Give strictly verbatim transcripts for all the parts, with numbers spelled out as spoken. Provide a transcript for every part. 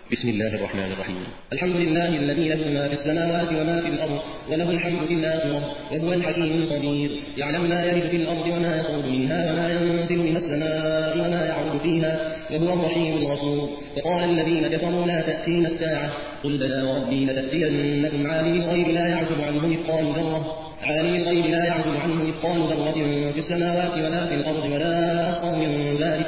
بسم الله الرحمن الرحيم. الحمد لله الذي له ما في السماوات وما في الأرض وله الحمد في الآخرة وهو الحكيم الخبير. يعلم ما يلج في الأرض وما يخرج منها وما ينزل من السماء وما يعرج فيها وهو الرحيم الغفور. وقال الذين كفروا لا تأتينا الساعة قل بلى وربي لتأتينكم عالم الغيب لا يعزب عنه مثقال ذرة عالم الغيب لا يعزب عنه مثقال ذرة في السماوات ولا في الأرض ولا أصغر من ذلك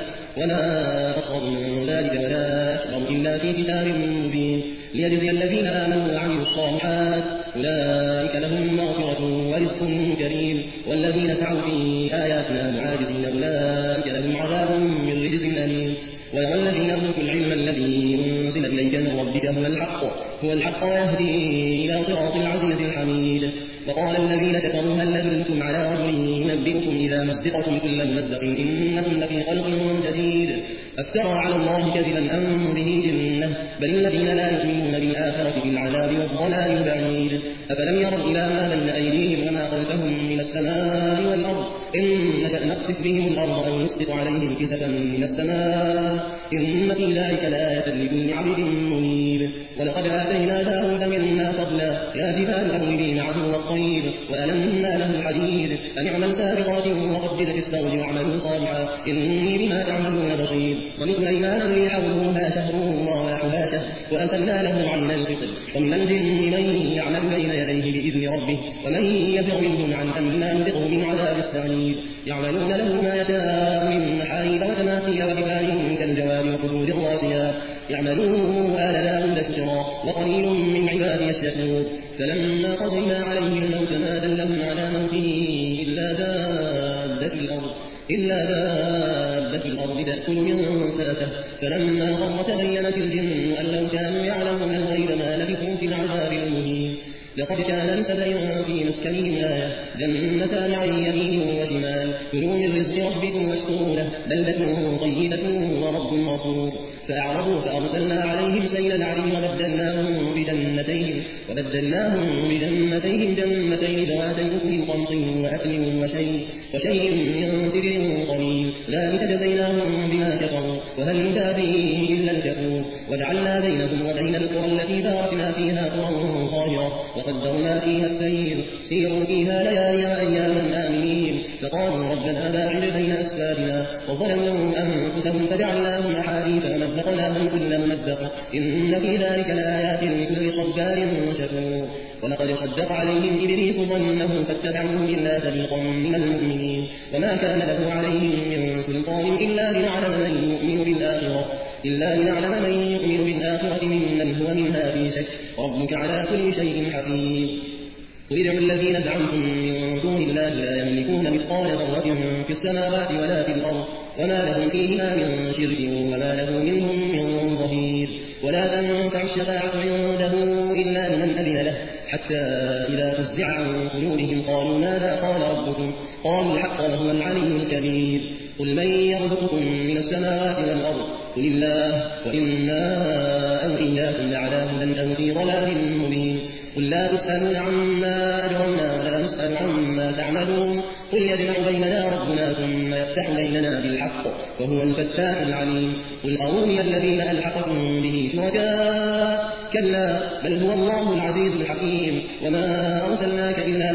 ولا أصغر من ذلك ولا أكبر إلا في كتاب مبين ليجزي الذين آمنوا وعملوا الصالحات أولئك لهم مغفرة ورزق كريم والذين سعوا في آياتنا معاجزين أولئك لهم عذاب من رجز أليم. ويرى الذين أوتوا العلم الذي أنزل إليك من ربك هو الحق هو الحق ويهدي إلى صراط العزيز الحميد. وقال الذين كفروا هل ندلكم على رجل ينبئكم إذا مزقتم كل ممزق إنكم لفي خلق جديد أفترى على الله كذبا أم به جنة بل الذين لا يؤمنون بالآخرة في العذاب والضلال البعيد. أفلم يروا إلى ما بين أيديهم وما خلفهم من السماء والأرض إن نشأ نخسف بهم الأرض أو نسقط عليهم كسفا من السماء إن في ذلك لآية لكل عبد منيب. ولقد آتينا داود منا فضلا يا جبال أوبي معه والطير وألنا له الحديد أن اعمل سابغات وقدر في السرد واعملوا صالحا إني بما تعملون بصير. ولسليمان الريح غدوها شهر ورواحها شهر وأسلنا له عين القطر ومن الجن من يعمل بين يديه بإذن ربه ومن يزغ منهم عن أمرنا نذقه من عذاب السعير. يعملون له ما يشاء من محاريب وتماثيل وجفان كالجواب وقدور الراسيات يعملون آل داود شكرا وقليل من عبادي الشكور. فلما قضينا عليه الموت ما دلهم على موته إلا دابة الأرض إلا دابة الأرض تأكل من سأته فلما قر تبينت الجن أن لو كانوا يعلمون الغيب ما لبثوا في العذاب المهين. لقد كان لسبع في مسكنهم آية جنتان عن يمين وشمال كلوا من رزق ربكم واشكروا له بلدة طيبة ورب غفور. فأعرضوا فأرسلنا عليهم سيل العرم وبدلناهم بجنتيهم وبدلناهم بجنتيهم جنتين ذواتي أكل خمط وأكل وشيء وشيء من سدر قليل ذلك جزيناهم بما كفروا وهل نجازي إلا الكفور. وجعلنا بينهم وبين القرى التي باركنا فيها قرى ظاهرة وقدرنا فيها السير سيروا فيها ليالي وأياما آمنين. فقالوا ربنا باعد بين أسفارنا وظلموا أنفسهم فجعلناهم أحاديث ومزقناهم كل ممزق إن في ذلك لآيات لكل صبار شكور. ولقد صدق عليهم إبليس ظنه فاتبعوه إلا فريقا من المؤمنين وما كان له عليهم من سلطان إلا لنعلم من يؤمن بالآخرة إلا لنعلم من يؤمن بالآخرة ممن هو منها في شك ربك على كل شيء حفيظ. قل ادعوا الذين زعمتم من دون الله لا يملكون مثقال ذرة في السماوات ولا في الأرض وما لهم فيهما من شرك وما له منهم من ظهير. ولا تنفع الشفاعة عنده إلا لمن أذن له حتى إذا فزع عن قلوبهم قالوا ماذا قال ربكم قالوا الحق وهو العلي الكبير. قل من يرزقكم من السماوات والأرض قل الله وإنا أو إياكم لعلى هدى أو في ضلال مبين. قل لا تسألون عما أجرمنا ولا نسأل عما تعملون قل يجمع بيننا ربنا ثم يفتح بيننا بالحق وهو الفتاح العليم. قل أروني الذين ألحقكم به شركاء كلا بل هو الله العزيز الحكيم. وما أرسلناك إلا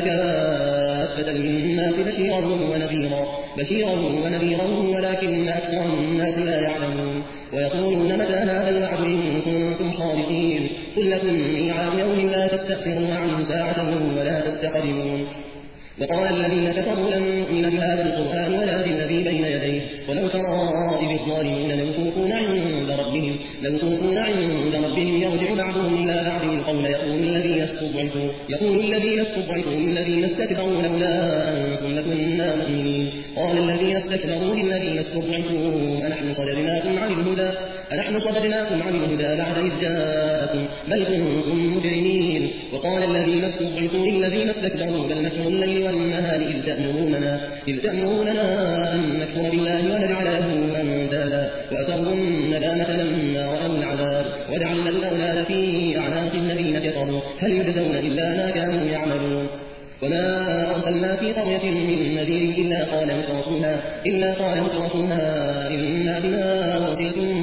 كافة للناس بشيرا ونذيرا بشيرا ونذيرا ولكن أكثر الناس لا يعلمون. ويقولون متى هذا الوعد إن كنتم صادقين قل لكم ميعاد يوم لا تستأخرون عنه ساعة ولا تستقدمون. وقال الذين كفروا لن نؤمن بهذا القرآن ولا بالذي بين يديه ولو ترى إذ الظالمون لو توفون عند ربهم لو توفون عند ربهم يرجع بعضهم إلى بعض القول يقول الذين استضعفوا يقول الذين استضعفوا للذين استكبروا لولا أنتم لكنا مؤمنين قال الذين استكبروا للذين استضعفوا أنحن صددناكم عن الهدى أنحن صددناكم عن الهدى بعد إذ جاءكم بل كنتم مجرمين. وقال الذين استضعفوا للذين استكبروا بل مكروا الليل والنهار إذ تأمروننا إذ تأمروننا أن نكفر بالله ونجعل له أندادا وأسروا الندامة لما رأوا العذاب وجعلنا الأولاد في أعناق الذين كفروا هل يجزون إلا ما كانوا يعملون. وما أرسلنا في قرية من نذير إلا قال مترفوها إلا قال مترفوها إنا بما أرسلتم به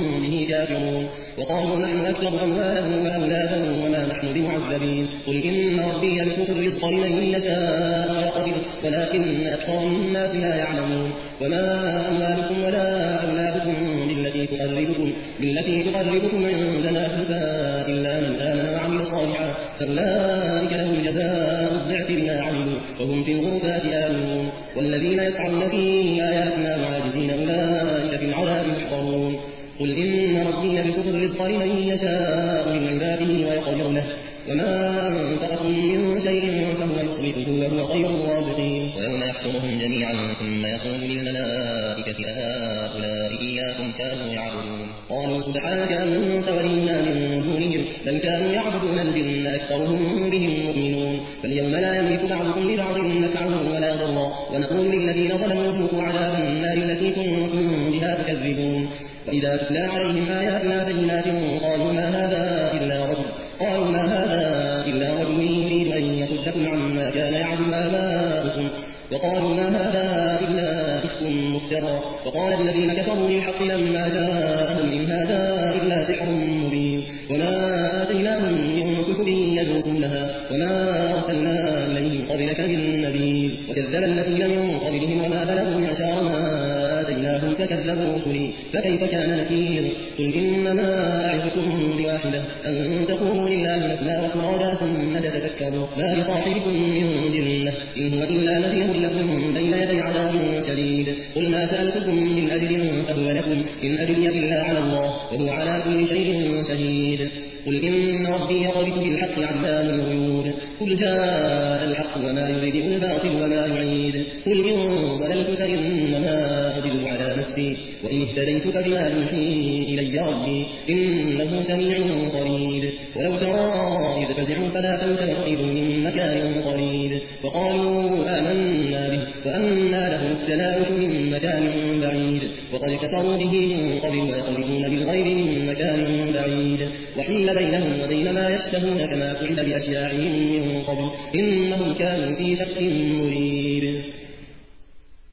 به كافرون وقالوا نحن أكثر أموالا وأولادا وما نحن بمعذبين قل إن ربي يبسط الرزق لمن يشاء ويقدر ولكن أكثر الناس لا يعلمون وما أموالكم ولا أولادكم بالتي تقربكم, بالتي تقربكم عندنا زلفى إلا من آمن وعمل صالحا فأولئك لهم جزاء الضعف بما عملوا وهم في الغرفات آمنون والذين يسعون في آياتنا معاجزين أولئك في العذاب محضرون قل إن ربي يبسط الرزق لمن يشاء من عباده ويقدر له وما أنفقتم من شيء فهو يصرفه وهو خير الرازقين ويوم يحشرهم جميعا ثم يقول للملائكة أهؤلاء إياكم كانوا يعبدون قالوا سبحانك أنت ولينا من دونهم بل كانوا يعبدون الجن أكثرهم بهم مؤمنون فاليوم لا يملك بعضكم لبعض نفعا ولا ضرا ونقول للذين ظلموا ذوقوا عذاب النار التي كنتم بها تكذبون وإذا تتلى عليهم آياتنا بينات قالوا ما هذا إلا رجل قالوا ما هذا إلا رجل يريد أن يصدكم عما كان يعبد آباؤكم وقالوا ما هذا إلا إفك مفترى وقال الذين كفروا للحق لما جاءهم إن هذا إلا سحر مبين وما آتيناهم من كتب يدرسونها وما أرسلنا إليهم قبلك من نذير وكذب الذين من قبلهم وما بلغوا معشار ما آتيناهم فكذبوا رسلي فكيف كان نكير قل إنما أعظكم بواحدة أن تقوموا لله مثنى وفرادا ثم تتفكروا ما لصاحبكم من جنة إن هو إلا نذير لكم بين يدي عذاب شديد قل ما سألتكم من أجر فهو لكم إن أجري إلا على الله وهو على كل شيء شهيد قل إن ربي يقذف بالحق علام الغيوب قل جاء الحق وما يبدئ الباطل وما يعيد قل إن ضللت فإنما أضل على نفسي وإن اهتديت فبما يوحي إلي ربي إنه سميع قريب ولو ترى إذ فزعوا فلا فوت من مكان قريب وقالوا آمنا به وأنى لهم التناوش من مكان بعيد وقد كفروا به من قبل ويقذفون بالغيب من مكان بعيد وحيل بينهم وبين ما يشتهون كما فعل بأشياعهم من قبل إنهم كانوا في شك مريب